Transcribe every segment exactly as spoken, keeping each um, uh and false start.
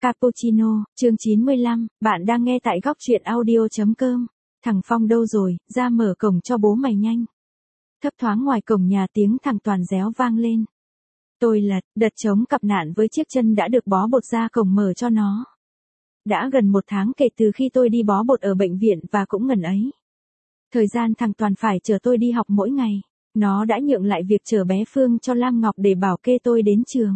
Cappuccino, chương chín mươi lăm, bạn đang nghe tại góc truyện audio.com. Thằng Phong đâu rồi, ra mở cổng cho bố mày nhanh. Thấp thoáng ngoài cổng nhà tiếng thằng Toàn réo vang lên. Tôi lật, đật chống cặp nạn với chiếc chân đã được bó bột ra cổng mở cho nó. Đã gần một tháng kể từ khi tôi đi bó bột ở bệnh viện và cũng ngần ấy. Thời gian thằng Toàn phải chờ tôi đi học mỗi ngày. Nó đã nhượng lại việc chở bé Phương cho Lam Ngọc để bảo kê tôi đến trường.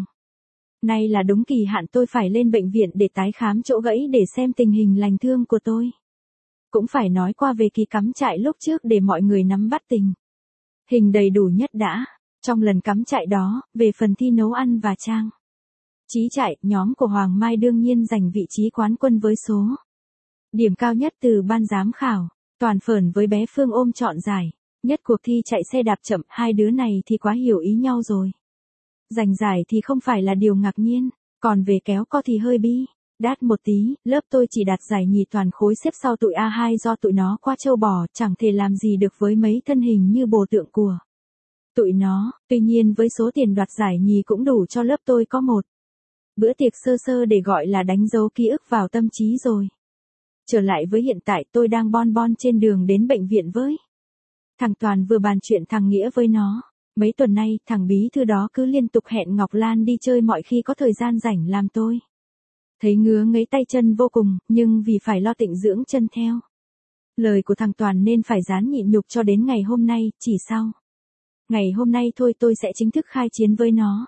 Nay là đúng kỳ hạn tôi phải lên bệnh viện để tái khám chỗ gãy để xem tình hình lành thương của tôi. Cũng phải nói qua về kỳ cắm trại lúc trước để mọi người nắm bắt tình hình đầy đủ nhất đã. Trong lần cắm trại đó, về phần thi nấu ăn và trang trí trại, nhóm của Hoàng Mai đương nhiên giành vị trí quán quân với số điểm cao nhất từ ban giám khảo. Toàn Phởn với bé Phương ôm trọn giải nhất cuộc thi chạy xe đạp chậm, hai đứa này thì quá hiểu ý nhau rồi. Giành giải thì không phải là điều ngạc nhiên, còn về kéo co thì hơi bi đát một tí. Lớp tôi chỉ đạt giải nhì toàn khối xếp sau tụi a hai do tụi nó quá trâu bò, chẳng thể làm gì được với mấy thân hình như bồ tượng của tụi nó. Tuy nhiên với số tiền đoạt giải nhì cũng đủ cho lớp tôi có một bữa tiệc sơ sơ để gọi là đánh dấu ký ức vào tâm trí rồi. Trở lại với hiện tại, tôi đang bon bon trên đường đến bệnh viện với thằng Toàn, vừa bàn chuyện thằng Nghĩa với nó. Mấy tuần nay, thằng bí thư đó cứ liên tục hẹn Ngọc Lan đi chơi mọi khi có thời gian rảnh, làm tôi thấy ngứa ngấy tay chân vô cùng, nhưng vì phải lo tịnh dưỡng chân theo lời của thằng Toàn nên phải ráng nhịn nhục cho đến ngày hôm nay. Chỉ sau ngày hôm nay thôi tôi sẽ chính thức khai chiến với nó.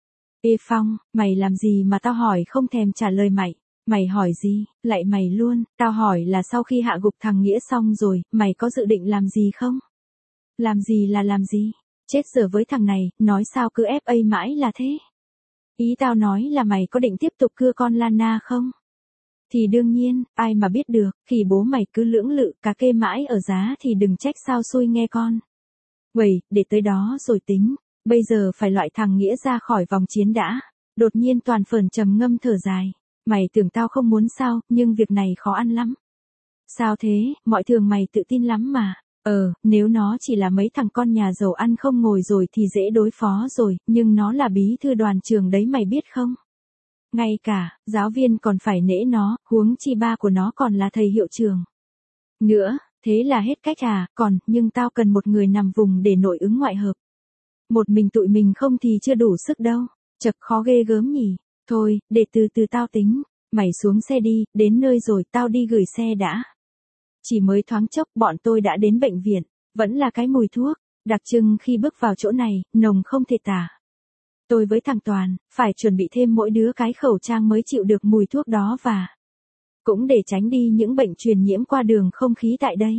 Ê Phong, mày làm gì mà tao hỏi không thèm trả lời mày? Mày hỏi gì, lại mày luôn, tao hỏi là sau khi hạ gục thằng Nghĩa xong rồi, mày có dự định làm gì không? Làm gì là làm gì? Chết giờ với thằng này, nói sao cứ ép a mãi là thế? Ý tao nói là mày có định tiếp tục cưa con Lana không? Thì đương nhiên, ai mà biết được, khi bố mày cứ lưỡng lự cà kê mãi ở giá thì đừng trách sao xui nghe con. Quầy, để tới đó rồi tính, bây giờ phải loại thằng Nghĩa ra khỏi vòng chiến đã. Đột nhiên Toàn Phởn trầm ngâm thở dài. Mày tưởng tao không muốn sao, nhưng việc này khó ăn lắm. Sao thế, mọi thường mày tự tin lắm mà. Ờ, nếu nó chỉ là mấy thằng con nhà giàu ăn không ngồi rồi thì dễ đối phó rồi, nhưng nó là bí thư đoàn trường đấy mày biết không? Ngay cả, giáo viên còn phải nể nó, huống chi ba của nó còn là thầy hiệu trường. Nữa, thế là hết cách à, còn, nhưng tao cần một người nằm vùng để nội ứng ngoại hợp. Một mình tụi mình không thì chưa đủ sức đâu, chật khó ghê gớm nhỉ. Thôi, để từ từ tao tính, mày xuống xe đi, đến nơi rồi tao đi gửi xe đã. Chỉ mới thoáng chốc bọn tôi đã đến bệnh viện, vẫn là cái mùi thuốc, đặc trưng khi bước vào chỗ này, nồng không thể tả. Tôi với thằng Toàn, phải chuẩn bị thêm mỗi đứa cái khẩu trang mới chịu được mùi thuốc đó và cũng để tránh đi những bệnh truyền nhiễm qua đường không khí tại đây.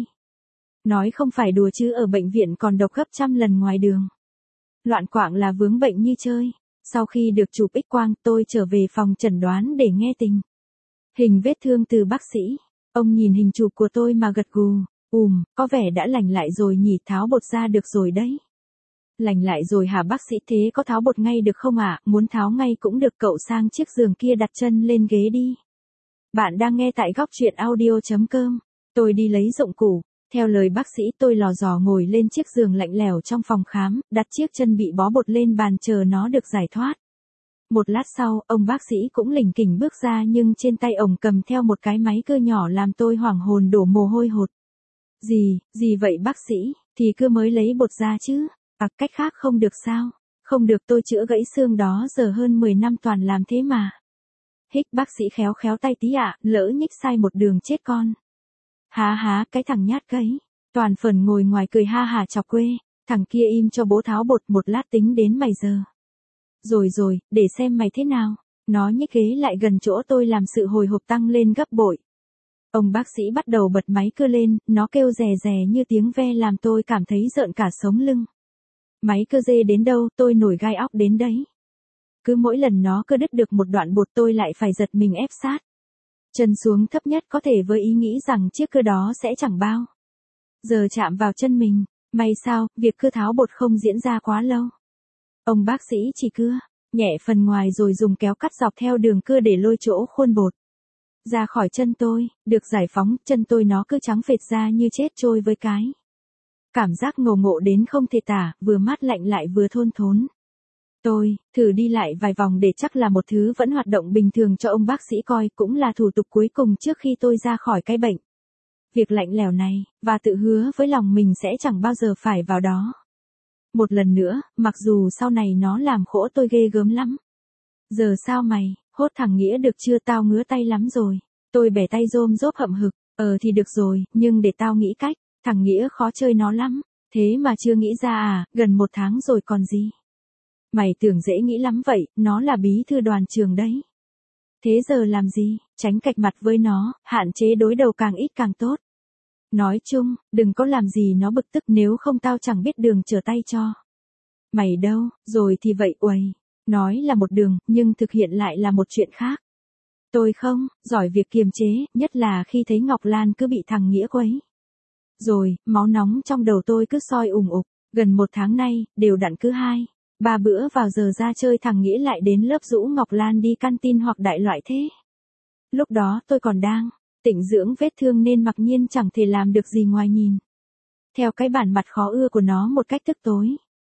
Nói không phải đùa chứ ở bệnh viện còn độc gấp trăm lần ngoài đường. Loạn quạng là vướng bệnh như chơi. Sau khi được chụp X quang, tôi trở về phòng chẩn đoán để nghe tình hình vết thương từ bác sĩ. Ông nhìn hình chụp của tôi mà gật gù. Ùm, có vẻ đã lành lại rồi nhỉ, tháo bột ra được rồi đấy. Lành lại rồi hả bác sĩ, thế có tháo bột ngay được không ạ? À? Muốn tháo ngay cũng được, cậu sang chiếc giường kia đặt chân lên ghế đi. Bạn đang nghe tại góc truyện audio.com. Tôi đi lấy dụng cụ. Theo lời bác sĩ tôi lò dò ngồi lên chiếc giường lạnh lẽo trong phòng khám, đặt chiếc chân bị bó bột lên bàn chờ nó được giải thoát. Một lát sau, ông bác sĩ cũng lỉnh kỉnh bước ra nhưng trên tay ông cầm theo một cái máy cơ nhỏ làm tôi hoảng hồn đổ mồ hôi hột. Gì, gì vậy bác sĩ, thì cứ mới lấy bột ra chứ, à cách khác không được sao, không được tôi chữa gãy xương đó giờ hơn mười năm toàn làm thế mà. Hích bác sĩ khéo khéo tay tí ạ, à, lỡ nhích sai một đường chết con. Há há, cái thằng nhát cấy. Toàn Phởn ngồi ngoài cười ha hả chọc quê. Thằng kia im cho bố tháo bột, một lát tính đến mày giờ. Rồi rồi, để xem mày thế nào. Nó nhích ghế lại gần chỗ tôi làm sự hồi hộp tăng lên gấp bội. Ông bác sĩ bắt đầu bật máy cơ lên, nó kêu rè rè như tiếng ve làm tôi cảm thấy rợn cả sống lưng. Máy cơ dê đến đâu tôi nổi gai óc đến đấy. Cứ mỗi lần nó cơ đứt được một đoạn bột tôi lại phải giật mình ép sát chân xuống thấp nhất có thể với ý nghĩ rằng chiếc cơ đó sẽ chẳng bao giờ chạm vào chân mình. May sao, việc cưa tháo bột không diễn ra quá lâu. Ông bác sĩ chỉ cưa nhẹ phần ngoài rồi dùng kéo cắt dọc theo đường cưa để lôi chỗ khuôn bột ra khỏi chân tôi. Được giải phóng, chân tôi nó cứ trắng phệt ra như chết trôi với cái cảm giác ngầu ngộ đến không thể tả, vừa mát lạnh lại vừa thôn thốn. Tôi, thử đi lại vài vòng để chắc là một thứ vẫn hoạt động bình thường cho ông bác sĩ coi, cũng là thủ tục cuối cùng trước khi tôi ra khỏi cái bệnh. Việc lạnh lẽo này, và tự hứa với lòng mình sẽ chẳng bao giờ phải vào đó. Một lần nữa, mặc dù sau này nó làm khổ tôi ghê gớm lắm. Giờ sao mày, hốt thằng Nghĩa được chưa, tao ngứa tay lắm rồi. Tôi bẻ tay rôm rốp hậm hực, ờ thì được rồi, nhưng để tao nghĩ cách, thằng Nghĩa khó chơi nó lắm. Thế mà chưa nghĩ ra à, gần một tháng rồi còn gì. Mày tưởng dễ nghĩ lắm vậy, nó là bí thư đoàn trường đấy. Thế giờ làm gì, tránh cạch mặt với nó, hạn chế đối đầu càng ít càng tốt. Nói chung, đừng có làm gì nó bực tức, nếu không tao chẳng biết đường trở tay cho. Mày đâu, rồi thì vậy uầy. Nói là một đường, nhưng thực hiện lại là một chuyện khác. Tôi không, giỏi việc kiềm chế, nhất là khi thấy Ngọc Lan cứ bị thằng Nghĩa quấy. Rồi, máu nóng trong đầu tôi cứ soi ùng ục, gần một tháng nay, đều đặn cứ hai, ba bữa vào giờ ra chơi thằng Nghĩa lại đến lớp rũ Ngọc Lan đi canteen hoặc đại loại thế. Lúc đó tôi còn đang tĩnh dưỡng vết thương nên mặc nhiên chẳng thể làm được gì ngoài nhìn theo cái bản mặt khó ưa của nó một cách tức tối.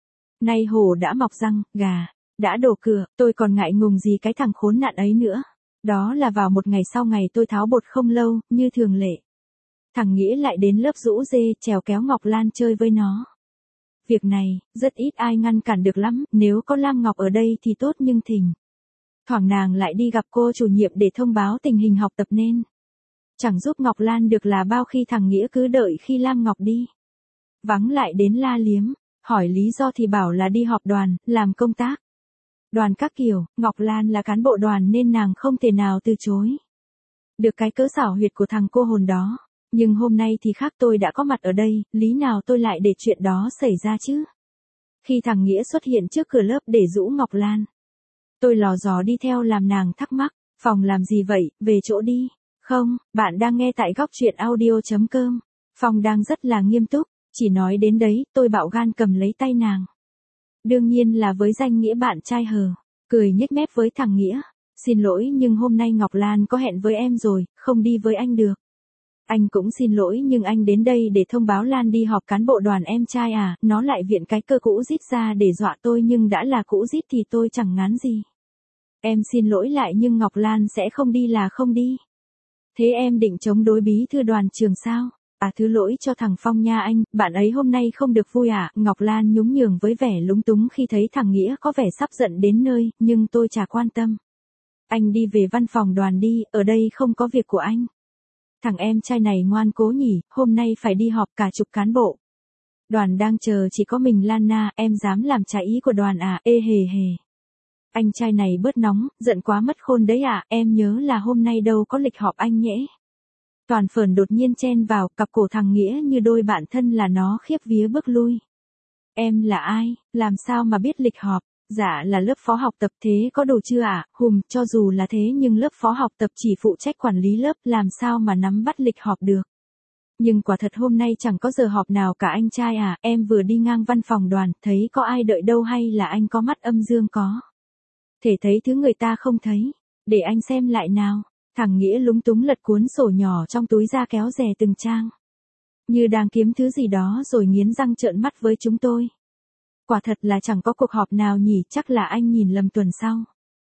Nay hổ đã mọc răng, gà đã đổ cửa, tôi còn ngại ngùng gì cái thằng khốn nạn ấy nữa. Đó là vào một ngày sau ngày tôi tháo bột không lâu, như thường lệ. Thằng Nghĩa lại đến lớp rũ dê, trèo kéo Ngọc Lan chơi với nó. Việc này, rất ít ai ngăn cản được lắm, nếu có Lam Ngọc ở đây thì tốt, nhưng thỉnh thoảng nàng lại đi gặp cô chủ nhiệm để thông báo tình hình học tập nên chẳng giúp Ngọc Lan được là bao, khi thằng Nghĩa cứ đợi khi Lam Ngọc đi vắng lại đến la liếm, hỏi lý do thì bảo là đi họp đoàn, làm công tác đoàn các kiểu. Ngọc Lan là cán bộ đoàn nên nàng không thể nào từ chối được cái cớ xảo huyệt của thằng cô hồn đó. Nhưng hôm nay thì khác, tôi đã có mặt ở đây, lý nào tôi lại để chuyện đó xảy ra chứ. Khi thằng Nghĩa xuất hiện trước cửa lớp để rũ Ngọc Lan, tôi lò dò đi theo làm nàng thắc mắc, Phòng làm gì vậy, về chỗ đi. Không, bạn đang nghe tại góc truyện audio.com. Phong đang rất là nghiêm túc, chỉ nói đến đấy, tôi bạo gan cầm lấy tay nàng. Đương nhiên là với danh nghĩa bạn trai hờ, cười nhếch mép với thằng Nghĩa. Xin lỗi nhưng hôm nay Ngọc Lan có hẹn với em rồi, không đi với anh được. Anh cũng xin lỗi nhưng anh đến đây để thông báo Lan đi họp cán bộ đoàn em trai à, nó lại viện cái cơ cũ rít ra để dọa tôi, nhưng đã là cũ rít thì tôi chẳng ngán gì. Em xin lỗi lại nhưng Ngọc Lan sẽ không đi là không đi. Thế em định chống đối bí thư đoàn trường sao? À, thứ lỗi cho thằng Phong nha anh, bạn ấy hôm nay không được vui à? Ngọc Lan nhún nhường với vẻ lúng túng khi thấy thằng Nghĩa có vẻ sắp giận đến nơi, nhưng tôi chả quan tâm. Anh đi về văn phòng đoàn đi, ở đây không có việc của anh. Thằng em trai này ngoan cố nhỉ, hôm nay phải đi họp cả chục cán bộ. Đoàn đang chờ chỉ có mình Lan Na, em dám làm trái ý của đoàn à, ê hề hề. Anh trai này bớt nóng, giận quá mất khôn đấy à, em nhớ là hôm nay đâu có lịch họp anh nhẽ. Toàn Phởn đột nhiên chen vào, cặp cổ thằng Nghĩa như đôi bạn thân là nó khiếp vía bước lui. Em là ai, làm sao mà biết lịch họp? Dạ là lớp phó học tập, thế có đồ chưa ạ? À? Hùm, cho dù là thế nhưng lớp phó học tập chỉ phụ trách quản lý lớp, làm sao mà nắm bắt lịch họp được. Nhưng quả thật hôm nay chẳng có giờ họp nào cả anh trai à, em vừa đi ngang văn phòng đoàn, thấy có ai đợi đâu hay là anh có mắt âm dương có. Thể thấy thứ người ta không thấy, để anh xem lại nào. Thằng Nghĩa lúng túng lật cuốn sổ nhỏ trong túi ra kéo dè từng trang. Như đang kiếm thứ gì đó rồi nghiến răng trợn mắt với chúng tôi. Quả thật là chẳng có cuộc họp nào nhỉ, chắc là anh nhìn lầm tuần sau.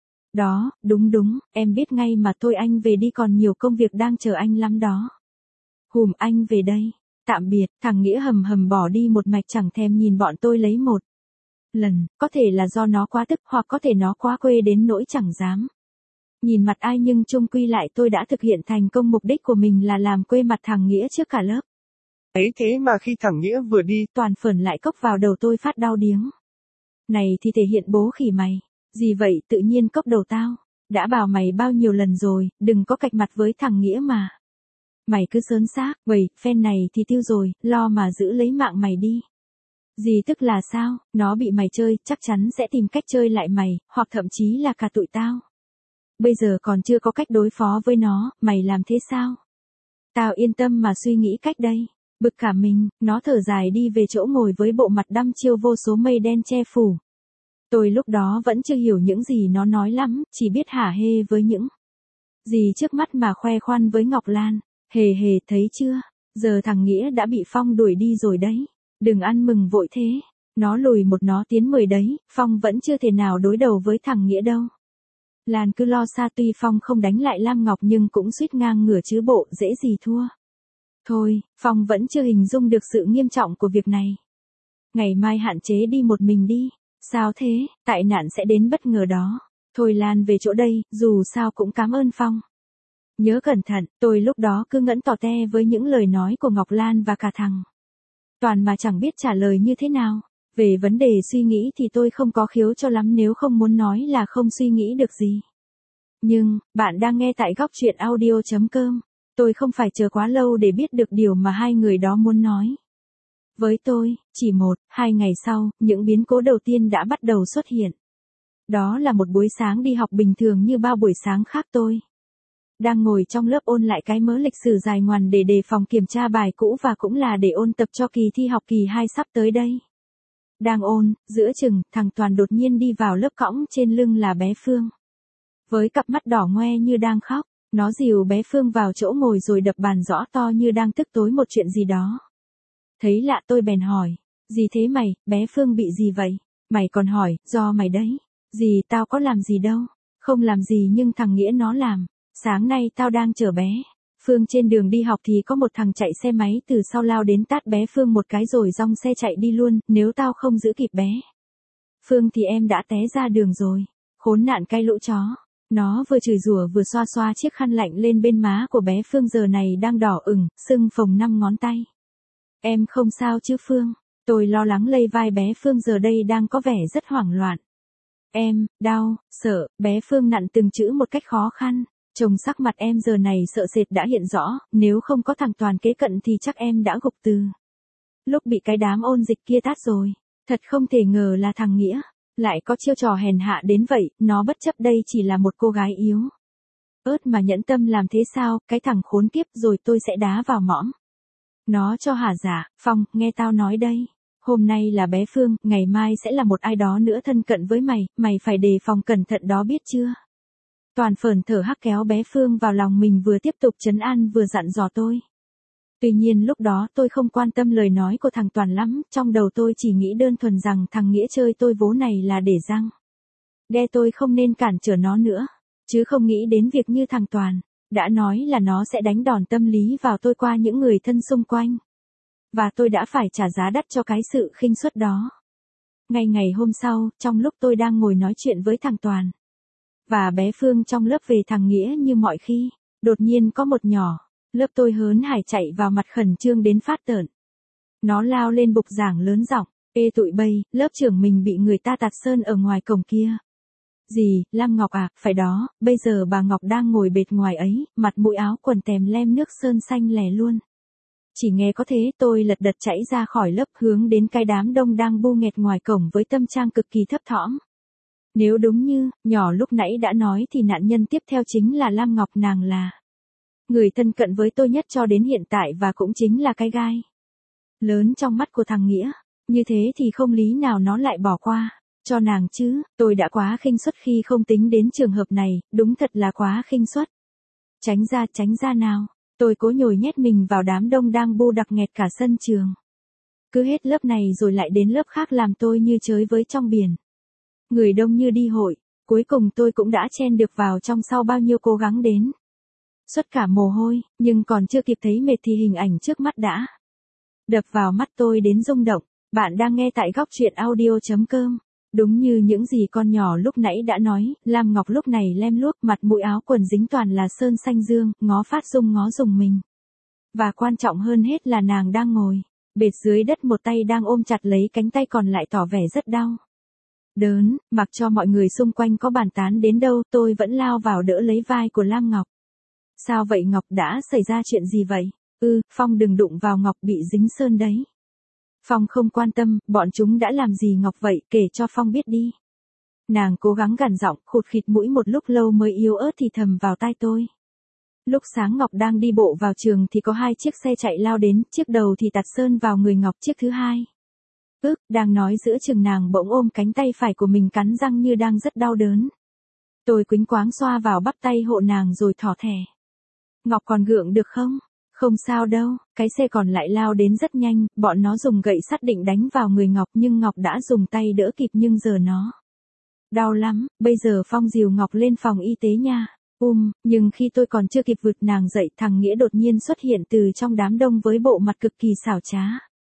Đó, đúng đúng, em biết ngay mà, thôi anh về đi, còn nhiều công việc đang chờ anh lắm đó. Hùm, anh về đây. Tạm biệt. Thằng Nghĩa hầm hầm bỏ đi một mạch, chẳng thèm nhìn bọn tôi lấy một lần, có thể là do nó quá tức, hoặc có thể nó quá quê đến nỗi chẳng dám nhìn mặt ai, nhưng chung quy lại tôi đã thực hiện thành công mục đích của mình là làm quê mặt thằng Nghĩa trước cả lớp. Ấy thế mà khi thằng Nghĩa vừa đi, Toàn Phởn lại cốc vào đầu tôi phát đau điếng. Này thì thể hiện bố khỉ mày. Gì vậy, tự nhiên cốc đầu tao. Đã bảo mày bao nhiêu lần rồi, đừng có cạch mặt với thằng Nghĩa mà. Mày cứ sớn xác, vậy, phen này thì tiêu rồi, lo mà giữ lấy mạng mày đi. Gì tức là sao, nó bị mày chơi, chắc chắn sẽ tìm cách chơi lại mày, hoặc thậm chí là cả tụi tao. Bây giờ còn chưa có cách đối phó với nó, mày làm thế sao? Tao yên tâm mà suy nghĩ cách đây. Bực cả mình, nó thở dài đi về chỗ ngồi với bộ mặt đăm chiêu vô số mây đen che phủ. Tôi lúc đó vẫn chưa hiểu những gì nó nói lắm, chỉ biết hả hê với những gì trước mắt mà khoe khoăn với Ngọc Lan. Hề hề, thấy chưa? Giờ thằng Nghĩa đã bị Phong đuổi đi rồi đấy. Đừng ăn mừng vội thế. Nó lùi một nó tiến mười đấy, Phong vẫn chưa thể nào đối đầu với thằng Nghĩa đâu. Lan cứ lo xa tuy Phong không đánh lại Lam Ngọc nhưng cũng suýt ngang ngửa chứ bộ dễ gì thua. Thôi, Phong vẫn chưa hình dung được sự nghiêm trọng của việc này. Ngày mai hạn chế đi một mình đi. Sao thế, tại nạn sẽ đến bất ngờ đó. Thôi Lan về chỗ đây, dù sao cũng cảm ơn Phong. Nhớ cẩn thận, tôi lúc đó cứ ngẫn tò te với những lời nói của Ngọc Lan và cả thằng Toàn mà chẳng biết trả lời như thế nào. Về vấn đề suy nghĩ thì tôi không có khiếu cho lắm nếu không muốn nói là không suy nghĩ được gì. Nhưng, bạn đang nghe tại góc chuyện audio chấm com. Tôi không phải chờ quá lâu để biết được điều mà hai người đó muốn nói. Với tôi, chỉ một, hai ngày sau, những biến cố đầu tiên đã bắt đầu xuất hiện. Đó là một buổi sáng đi học bình thường như bao buổi sáng khác tôi. Đang ngồi trong lớp ôn lại cái mớ lịch sử dài ngoằn để đề phòng kiểm tra bài cũ và cũng là để ôn tập cho kỳ thi học kỳ hai sắp tới đây. Đang ôn, giữa chừng, thằng Toàn đột nhiên đi vào lớp cõng trên lưng là bé Phương. Với cặp mắt đỏ ngoe như đang khóc, nó dìu bé Phương vào chỗ ngồi rồi đập bàn rõ to như đang tức tối một chuyện gì đó. Thấy lạ tôi bèn hỏi, gì thế mày, bé Phương bị gì vậy? Mày còn hỏi, do mày đấy. Gì tao có làm gì đâu, không làm gì nhưng thằng Nghĩa nó làm. Sáng nay tao đang chở bé Phương trên đường đi học thì có một thằng chạy xe máy từ sau lao đến tát bé Phương một cái rồi dong xe chạy đi luôn, nếu tao không giữ kịp bé Phương thì em đã té ra đường rồi. Khốn nạn cái lũ chó. Nó vừa chửi rủa vừa xoa xoa chiếc khăn lạnh lên bên má của bé Phương giờ này đang đỏ ửng, sưng phồng năm ngón tay. Em không sao chứ Phương? Tôi lo lắng lây vai bé Phương giờ đây đang có vẻ rất hoảng loạn. Em, đau, sợ, bé Phương nặn từng chữ một cách khó khăn. Trông sắc mặt em giờ này sợ sệt đã hiện rõ, nếu không có thằng Toàn kế cận thì chắc em đã gục từ lúc bị cái đám ôn dịch kia tát rồi. Thật không thể ngờ là thằng Nghĩa lại có chiêu trò hèn hạ đến vậy, nó bất chấp đây chỉ là một cô gái yếu ớt mà nhẫn tâm làm thế sao, cái thằng khốn kiếp, rồi tôi sẽ đá vào mõm nó cho hả dạ. Phong, nghe tao nói đây. Hôm nay là bé Phương, ngày mai sẽ là một ai đó nữa thân cận với mày, mày phải đề phòng cẩn thận đó biết chưa? Toàn phởn thở hắc kéo bé Phương vào lòng mình vừa tiếp tục trấn an vừa dặn dò tôi. Tuy nhiên lúc đó tôi không quan tâm lời nói của thằng Toàn lắm, trong đầu tôi chỉ nghĩ đơn thuần rằng thằng Nghĩa chơi tôi vố này là để răng đe tôi không nên cản trở nó nữa, chứ không nghĩ đến việc như thằng Toàn đã nói là nó sẽ đánh đòn tâm lý vào tôi qua những người thân xung quanh. Và tôi đã phải trả giá đắt cho cái sự khinh suất đó. Ngay ngày hôm sau, trong lúc tôi đang ngồi nói chuyện với thằng Toàn và bé Phương trong lớp về thằng Nghĩa như mọi khi, đột nhiên có một nhỏ lớp tôi hớn hải chạy vào mặt khẩn trương đến phát tợn. Nó lao lên bục giảng lớn giọng, ê tụi bay, lớp trưởng mình bị người ta tạt sơn ở ngoài cổng kia. Gì, Lam Ngọc à, phải đó, bây giờ bà Ngọc đang ngồi bệt ngoài ấy, mặt mũi áo quần tèm lem nước sơn xanh lè luôn. Chỉ nghe có thế tôi lật đật chạy ra khỏi lớp hướng đến cái đám đông đang bu nghẹt ngoài cổng với tâm trạng cực kỳ thấp thỏm. Nếu đúng như nhỏ lúc nãy đã nói thì nạn nhân tiếp theo chính là Lam Ngọc, nàng là người thân cận với tôi nhất cho đến hiện tại và cũng chính là cái gai lớn trong mắt của thằng Nghĩa. Như thế thì không lý nào nó lại bỏ qua cho nàng chứ. Tôi đã quá khinh suất khi không tính đến trường hợp này, đúng thật là quá khinh suất. Tránh ra, tránh ra nào. Tôi cố nhồi nhét mình vào đám đông đang bu đặc nghẹt cả sân trường. Cứ hết lớp này rồi lại đến lớp khác làm tôi như chới với trong biển. Người đông như đi hội, cuối cùng tôi cũng đã chen được vào trong sau bao nhiêu cố gắng đến. Xuất cả mồ hôi, nhưng còn chưa kịp thấy mệt thì hình ảnh trước mắt đã đập vào mắt tôi đến rung động. Bạn đang nghe tại góc chuyện audio chấm com. Đúng như những gì con nhỏ lúc nãy đã nói, Lam Ngọc lúc này lem luốc, mặt mũi áo quần dính toàn là sơn xanh dương, ngó phát rung ngó rùng mình. Và quan trọng hơn hết là nàng đang ngồi bệt dưới đất, một tay đang ôm chặt lấy cánh tay còn lại tỏ vẻ rất đau đớn. Mặc cho mọi người xung quanh có bàn tán đến đâu, tôi vẫn lao vào đỡ lấy vai của Lam Ngọc. Sao vậy Ngọc, đã xảy ra chuyện gì vậy? Ừ, Phong đừng đụng vào Ngọc, bị dính sơn đấy. Phong không quan tâm, bọn chúng đã làm gì Ngọc vậy, kể cho Phong biết đi. Nàng cố gắng gằn giọng, khụt khịt mũi một lúc lâu mới yếu ớt thì thầm vào tai tôi. Lúc sáng Ngọc đang đi bộ vào trường thì có hai chiếc xe chạy lao đến, chiếc đầu thì tạt sơn vào người Ngọc, chiếc thứ hai. Ức, đang nói giữa chừng nàng bỗng ôm cánh tay phải của mình cắn răng như đang rất đau đớn. Tôi quýnh quáng xoa vào bắp tay hộ nàng rồi thỏ thẻ. Ngọc còn gượng được không? Không sao đâu, cái xe còn lại lao đến rất nhanh, bọn nó dùng gậy sắt định đánh vào người Ngọc nhưng Ngọc đã dùng tay đỡ kịp nhưng giờ nó đau lắm, bây giờ Phong dìu Ngọc lên phòng y tế nha. Um, nhưng khi tôi còn chưa kịp vượt nàng dậy thằng Nghĩa đột nhiên xuất hiện từ trong đám đông với bộ mặt cực kỳ xảo trá.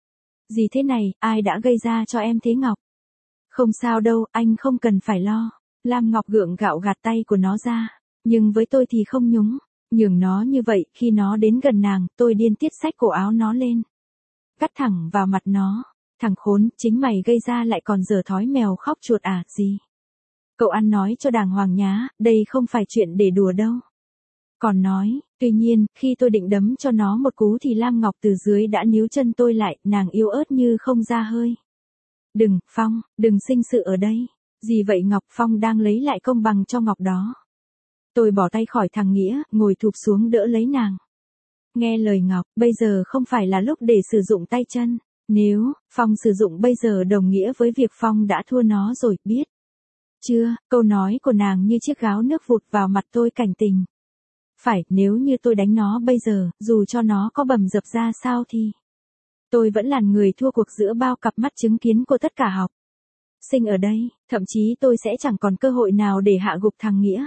Gì thế này, ai đã gây ra cho em thế Ngọc? Không sao đâu, anh không cần phải lo. Lam Ngọc gượng gạo gạt tay của nó ra. Nhưng với tôi thì không nhúng. Nhường nó như vậy, khi nó đến gần nàng, tôi điên tiết xách cổ áo nó lên. Cắt thẳng vào mặt nó. Thằng khốn, chính mày gây ra lại còn dở thói mèo khóc chuột à, gì? Cậu ăn nói cho đàng hoàng nhá, đây không phải chuyện để đùa đâu. Còn nói, tuy nhiên, khi tôi định đấm cho nó một cú thì Lam Ngọc từ dưới đã níu chân tôi lại, nàng yếu ớt như không ra hơi. Đừng, Phong, đừng sinh sự ở đây. Gì vậy Ngọc? Phong đang lấy lại công bằng cho Ngọc đó. Tôi bỏ tay khỏi thằng Nghĩa, ngồi thụp xuống đỡ lấy nàng. Nghe lời Ngọc, bây giờ không phải là lúc để sử dụng tay chân. Nếu, Phong sử dụng bây giờ đồng nghĩa với việc Phong đã thua nó rồi, biết. Chưa, câu nói của nàng như chiếc gáo nước vụt vào mặt tôi cảnh tình. Phải, nếu như tôi đánh nó bây giờ, dù cho nó có bầm dập ra sao thì tôi vẫn là người thua cuộc giữa bao cặp mắt chứng kiến của tất cả học sinh ở đây, thậm chí tôi sẽ chẳng còn cơ hội nào để hạ gục thằng Nghĩa.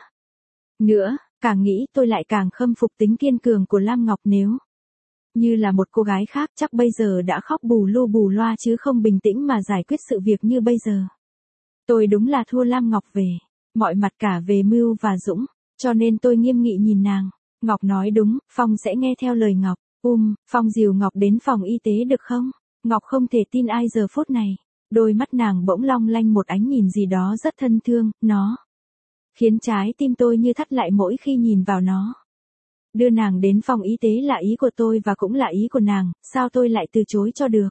Nữa, càng nghĩ tôi lại càng khâm phục tính kiên cường của Lam Ngọc nếu như là một cô gái khác chắc bây giờ đã khóc bù lu bù loa chứ không bình tĩnh mà giải quyết sự việc như bây giờ. Tôi đúng là thua Lam Ngọc về mọi mặt cả về mưu và dũng, cho nên tôi nghiêm nghị nhìn nàng. Ngọc nói đúng, Phong sẽ nghe theo lời Ngọc. Um, Phong dìu Ngọc đến phòng y tế được không? Ngọc không thể tin ai giờ phút này. Đôi mắt nàng bỗng long lanh một ánh nhìn gì đó rất thân thương, nó khiến trái tim tôi như thắt lại mỗi khi nhìn vào nó. Đưa nàng đến phòng y tế là ý của tôi và cũng là ý của nàng, sao tôi lại từ chối cho được?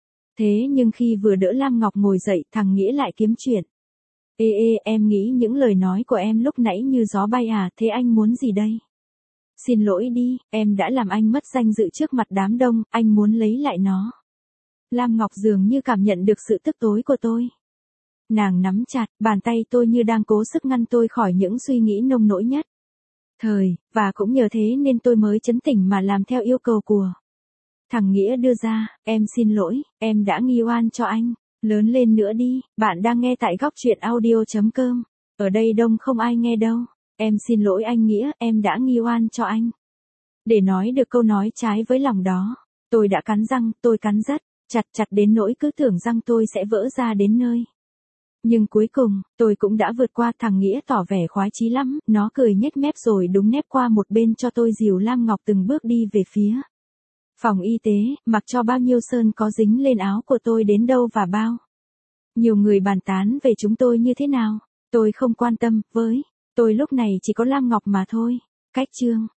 Thế nhưng khi vừa đỡ Lam Ngọc ngồi dậy, thằng Nghĩa lại kiếm chuyện. Ê ê, em nghĩ những lời nói của em lúc nãy như gió bay à, thế anh muốn gì đây? Xin lỗi đi, em đã làm anh mất danh dự trước mặt đám đông, anh muốn lấy lại nó. Lam Ngọc dường như cảm nhận được sự tức tối của tôi. Nàng nắm chặt, bàn tay tôi như đang cố sức ngăn tôi khỏi những suy nghĩ nông nỗi nhất thời, và cũng nhờ thế nên tôi mới trấn tĩnh mà làm theo yêu cầu của thằng Nghĩa đưa ra. Em xin lỗi, em đã nghi oan cho anh. Lớn lên nữa đi, bạn đang nghe tại góc truyện audio chấm com. Ở đây đông không ai nghe đâu. Em xin lỗi anh Nghĩa, em đã nghi oan cho anh. Để nói được câu nói trái với lòng đó, tôi đã cắn răng, tôi cắn rất chặt chặt đến nỗi cứ tưởng răng tôi sẽ vỡ ra đến nơi. Nhưng cuối cùng, tôi cũng đã vượt qua. Thằng Nghĩa tỏ vẻ khoái chí lắm, nó cười nhếch mép rồi đúng nép qua một bên cho tôi dìu Lam Ngọc từng bước đi về phía phòng y tế, mặc cho bao nhiêu sơn có dính lên áo của tôi đến đâu và bao nhiều người bàn tán về chúng tôi như thế nào. Tôi không quan tâm, với tôi lúc này chỉ có Lam Ngọc mà thôi. Cách chương